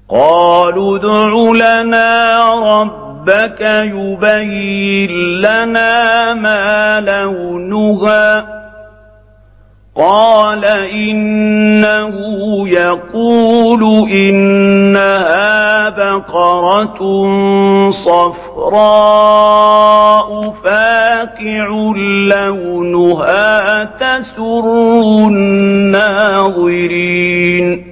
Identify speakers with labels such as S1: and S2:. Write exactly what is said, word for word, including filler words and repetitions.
S1: قالوا ادع لنا ربك يبين لنا ما لونها قال إنه يقول إنها بقرة صفراء فاقع لونها تسر الناظرين